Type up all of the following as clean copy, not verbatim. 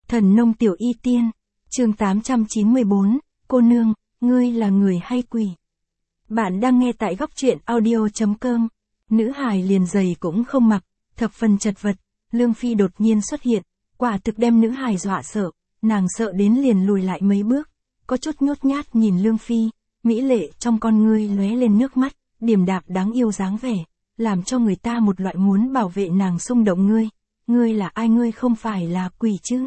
Thần nông tiểu y tiên, chương 894, cô nương, ngươi là người hay quỷ? Bạn đang nghe tại góc truyện audio.com. Nữ hài liền giày cũng không mặc, thập phần chật vật, Lương Phi đột nhiên xuất hiện, quả thực đem nữ hài dọa sợ, nàng sợ đến liền lùi lại mấy bước, có chút nhút nhát nhìn Lương Phi, mỹ lệ trong con ngươi lóe lên nước mắt, điềm đạm đáng yêu dáng vẻ, làm cho người ta một loại muốn bảo vệ nàng xung động. Ngươi là ai? Ngươi không phải là quỷ chứ?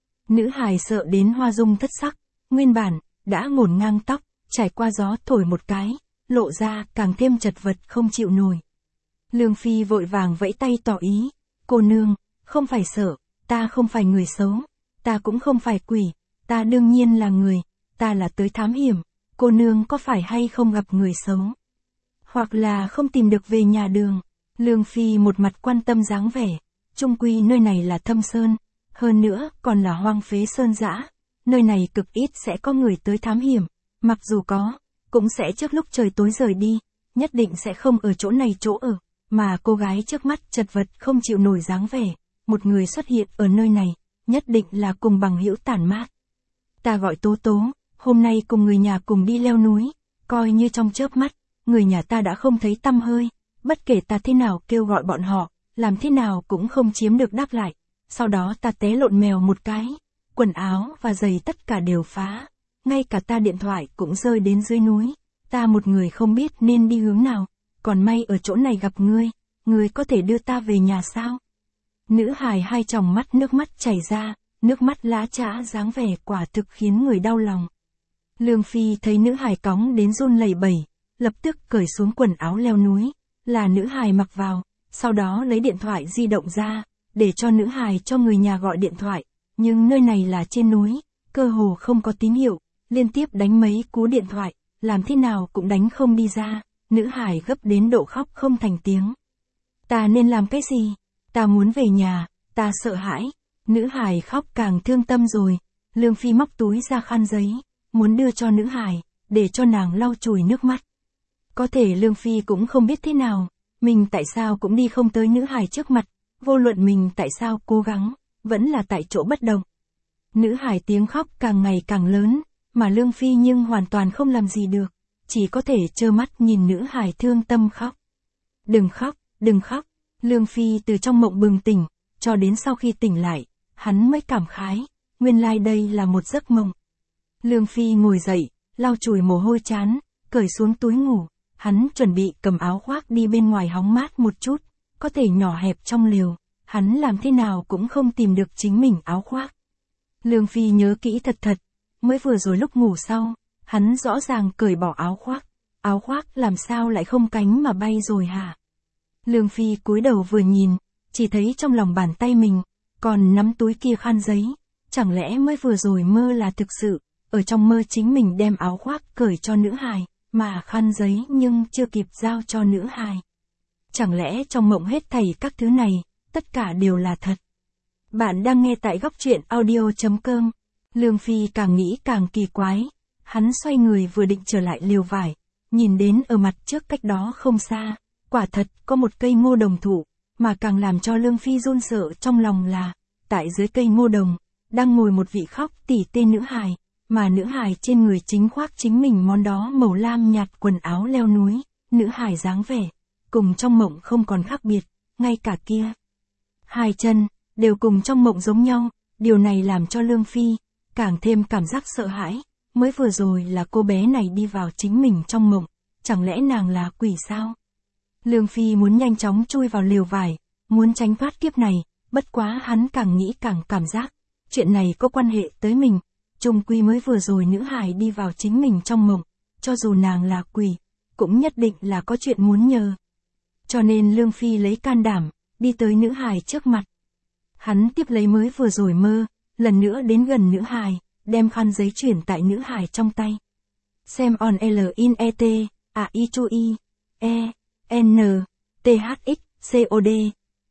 Nữ hài sợ đến hoa dung thất sắc, nguyên bản, đã ngổn ngang tóc, trải qua gió thổi một cái, lộ ra càng thêm chật vật không chịu nổi. Lương Phi vội vàng vẫy tay tỏ ý, cô nương, không phải sợ, ta không phải người xấu, ta cũng không phải quỷ, ta đương nhiên là người, ta là tới thám hiểm, cô nương có phải hay không gặp người xấu? Hoặc là không tìm được về nhà đường? Lương Phi một mặt quan tâm dáng vẻ, chung quy nơi này là thâm sơn, hơn nữa còn là hoang phế sơn dã, nơi này cực ít sẽ có người tới thám hiểm, mặc dù có, cũng sẽ trước lúc trời tối rời đi, nhất định sẽ không ở chỗ này chỗ ở, mà cô gái trước mắt chật vật không chịu nổi dáng vẻ, một người xuất hiện ở nơi này, nhất định là cùng bằng hữu tản mát. Ta gọi Tố Tố, hôm nay cùng người nhà cùng đi leo núi, coi như trong chớp mắt, người nhà ta đã không thấy tăm hơi, bất kể ta thế nào kêu gọi bọn họ, làm thế nào cũng không chiếm được đáp lại. Sau đó ta té lộn mèo một cái, quần áo và giày tất cả đều phá, ngay cả ta điện thoại cũng rơi đến dưới núi, ta một người không biết nên đi hướng nào, còn may ở chỗ này gặp ngươi có thể đưa ta về nhà sao? Nữ hài hai tròng mắt nước mắt chảy ra, nước mắt lã chã dáng vẻ quả thực khiến người đau lòng. Lương Phi thấy nữ hài cóng đến run lẩy bẩy, lập tức cởi xuống quần áo leo núi, là nữ hài mặc vào, sau đó lấy điện thoại di động ra, để cho nữ hài cho người nhà gọi điện thoại, nhưng nơi này là trên núi, cơ hồ không có tín hiệu, liên tiếp đánh mấy cú điện thoại, làm thế nào cũng đánh không đi ra, nữ hài gấp đến độ khóc không thành tiếng. Ta nên làm cái gì? Ta muốn về nhà, ta sợ hãi. Nữ hài khóc càng thương tâm rồi, Lương Phi móc túi ra khăn giấy, muốn đưa cho nữ hài, để cho nàng lau chùi nước mắt. Có thể Lương Phi cũng không biết thế nào, mình tại sao cũng đi không tới nữ hài trước mặt, vô luận mình tại sao cố gắng, vẫn là tại chỗ bất động. Nữ hài tiếng khóc càng ngày càng lớn, mà Lương Phi nhưng hoàn toàn không làm gì được, chỉ có thể trơ mắt nhìn nữ hài thương tâm khóc. Đừng khóc, đừng khóc. Lương Phi từ trong mộng bừng tỉnh, cho đến sau khi tỉnh lại, hắn mới cảm khái, nguyên lai đây là một giấc mộng. Lương Phi ngồi dậy, lau chùi mồ hôi trán, cởi xuống túi ngủ, hắn chuẩn bị cầm áo khoác đi bên ngoài hóng mát một chút, có thể nhỏ hẹp trong lều, hắn làm thế nào cũng không tìm được chính mình áo khoác. Lương Phi nhớ kỹ thật, mới vừa rồi lúc ngủ sau, hắn rõ ràng cởi bỏ áo khoác làm sao lại không cánh mà bay rồi hả? Lương Phi cúi đầu vừa nhìn, chỉ thấy trong lòng bàn tay mình, còn nắm túi kia khăn giấy, chẳng lẽ mới vừa rồi mơ là thực sự, ở trong mơ chính mình đem áo khoác cởi cho nữ hài, mà khăn giấy nhưng chưa kịp giao cho nữ hài. Chẳng lẽ trong mộng hết thảy các thứ này, tất cả đều là thật? Bạn đang nghe tại góc truyện audio.com. Lương Phi càng nghĩ càng kỳ quái, hắn xoay người vừa định trở lại lều vải, nhìn đến ở mặt trước cách đó không xa, quả thật có một cây ngô đồng thụ, mà càng làm cho Lương Phi run sợ trong lòng là, tại dưới cây ngô đồng, đang ngồi một vị khóc tỉ tê nữ hài, mà nữ hài trên người chính khoác chính mình món đó màu lam nhạt quần áo leo núi, nữ hài dáng vẻ, cùng trong mộng không còn khác biệt, ngay cả kia. Hai chân, đều cùng trong mộng giống nhau, điều này làm cho Lương Phi, càng thêm cảm giác sợ hãi, mới vừa rồi là cô bé này đi vào chính mình trong mộng, chẳng lẽ nàng là quỷ sao? Lương Phi muốn nhanh chóng chui vào lều vải, muốn tránh thoát kiếp này, bất quá hắn càng nghĩ càng cảm giác, chuyện này có quan hệ tới mình, chung quy mới vừa rồi nữ hài đi vào chính mình trong mộng, cho dù nàng là quỷ, cũng nhất định là có chuyện muốn nhờ. Cho nên Lương Phi lấy can đảm, đi tới nữ hài trước mặt. Hắn tiếp lấy mới vừa rồi mơ, lần nữa đến gần nữ hài, đem khăn giấy chuyển tại nữ hài trong tay. Xem on L in ET, A I chu I, E, N, T H X, C O D.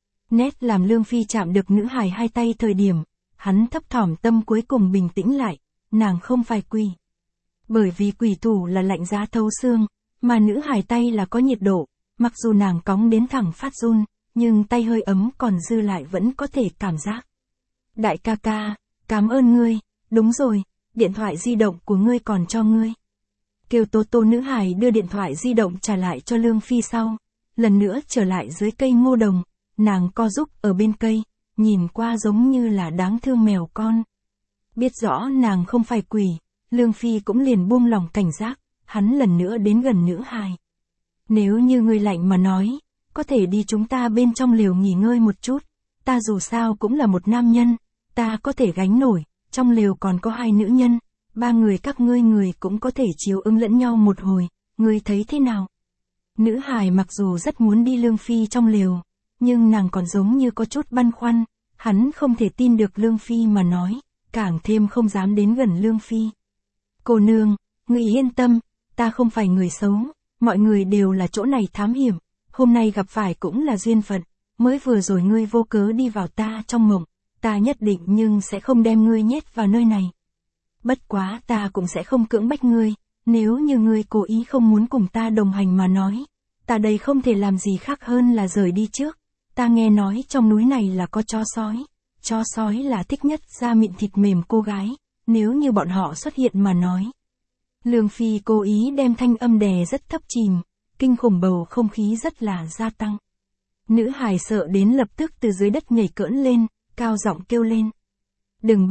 Nét làm Lương Phi chạm được nữ hài hai tay thời điểm, hắn thấp thỏm tâm cuối cùng bình tĩnh lại, nàng không phải quỷ. Bởi vì quỷ thủ là lạnh giá thấu xương, mà nữ hài tay là có nhiệt độ, mặc dù nàng cóng đến thẳng phát run, nhưng tay hơi ấm còn dư lại vẫn có thể cảm giác. Đại ca ca, Cảm ơn ngươi, đúng rồi, điện thoại di động của ngươi còn cho ngươi. Kêu Tố Tố nữ hài đưa điện thoại di động trả lại cho Lương Phi sau, lần nữa trở lại dưới cây ngô đồng, nàng co giúp ở bên cây, nhìn qua giống như là đáng thương mèo con. Biết rõ nàng không phải quỷ, Lương Phi cũng liền buông lòng cảnh giác, hắn lần nữa đến gần nữ hài. Nếu như ngươi lạnh mà nói, có thể đi chúng ta bên trong lều nghỉ ngơi một chút, ta dù sao cũng là một nam nhân, ta có thể gánh nổi, trong lều còn có 2 nữ nhân, 3 người các ngươi người cũng có thể chiếu ứng lẫn nhau một hồi, ngươi thấy thế nào? Nữ hài mặc dù rất muốn đi Lương Phi trong lều, nhưng nàng còn giống như có chút băn khoăn, hắn không thể tin được Lương Phi mà nói, càng thêm không dám đến gần Lương Phi. Cô nương, ngươi yên tâm, ta không phải người xấu, mọi người đều là chỗ này thám hiểm, hôm nay gặp phải cũng là duyên phận, mới vừa rồi ngươi vô cớ đi vào ta trong mộng, ta nhất định nhưng sẽ không đem ngươi nhét vào nơi này. Bất quá ta cũng sẽ không cưỡng bách ngươi, nếu như ngươi cố ý không muốn cùng ta đồng hành mà nói, ta đây không thể làm gì khác hơn là rời đi trước. Ta nghe nói trong núi này là có chó sói là thích nhất da mịn thịt mềm cô gái, nếu như bọn họ xuất hiện mà nói. Lương Phi cố ý đem thanh âm đè rất thấp chìm, kinh khủng bầu không khí rất là gia tăng. Nữ hài sợ đến lập tức từ dưới đất nhảy cỡn lên, cao giọng kêu lên. Đừng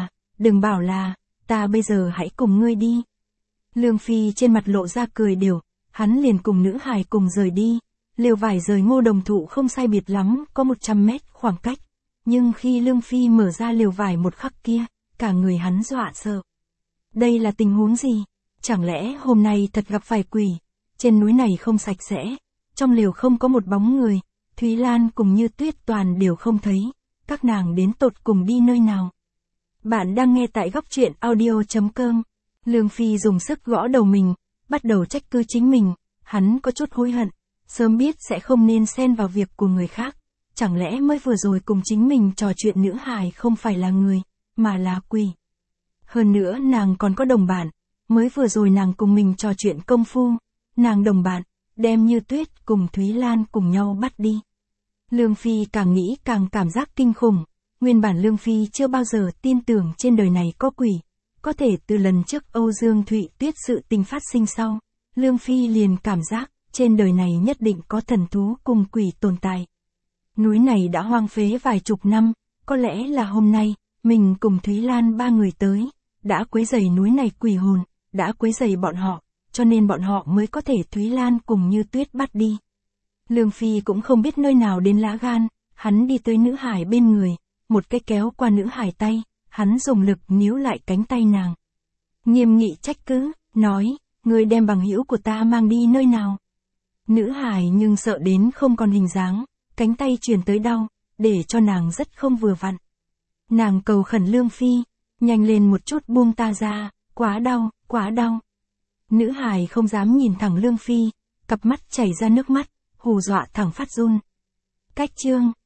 bảo là, ta bây giờ hãy cùng ngươi đi. Lương Phi trên mặt lộ ra cười đều, hắn liền cùng nữ hài cùng rời đi. Lều vải rời ngô đồng thụ không sai biệt lắm, có 100 mét khoảng cách. Nhưng khi Lương Phi mở ra lều vải một khắc kia, cả người hắn dọa sợ. Đây là tình huống gì? Chẳng lẽ hôm nay thật gặp phải quỷ? Trên núi này không sạch sẽ, trong lều không có một bóng người, Thúy Lan cùng Như Tuyết toàn đều không thấy, các nàng đến tột cùng đi nơi nào? Bạn đang nghe tại góc truyện audio.com. Lương Phi dùng sức gõ đầu mình, bắt đầu trách cứ chính mình, hắn có chút hối hận, sớm biết sẽ không nên xen vào việc của người khác, chẳng lẽ mới vừa rồi cùng chính mình trò chuyện nữ hài không phải là người, mà là quỷ. Hơn nữa nàng còn có đồng bạn, mới vừa rồi nàng cùng mình trò chuyện công phu, nàng đồng bạn, đem Như Tuyết cùng Thúy Lan cùng nhau bắt đi. Lương Phi càng nghĩ càng cảm giác kinh khủng, nguyên bản Lương Phi chưa bao giờ tin tưởng trên đời này có quỷ, có thể từ lần trước Âu Dương Thụy Tuyết sự tình phát sinh sau, Lương Phi liền cảm giác, trên đời này nhất định có thần thú cùng quỷ tồn tại. Núi này đã hoang phế vài chục năm, có lẽ là hôm nay, mình cùng Thúy Lan 3 người tới, đã quấy rầy núi này quỷ hồn, đã quấy rầy bọn họ, cho nên bọn họ mới có thể Thúy Lan cùng Như Tuyết bắt đi. Lương Phi cũng không biết nơi nào đến lá gan, hắn đi tới nữ hải bên người, một cái kéo qua nữ hải tay, hắn dùng lực níu lại cánh tay nàng. Nghiêm nghị trách cứ, nói, ngươi đem bằng hữu của ta mang đi nơi nào? Nữ hải nhưng sợ đến không còn hình dáng, cánh tay truyền tới đau, để cho nàng rất không vừa vặn. Nàng cầu khẩn Lương Phi, nhanh lên một chút buông ta ra, quá đau, quá đau. Nữ hài không dám nhìn thẳng Lương Phi, cặp mắt chảy ra nước mắt, hù dọa thẳng phát run. Cách chương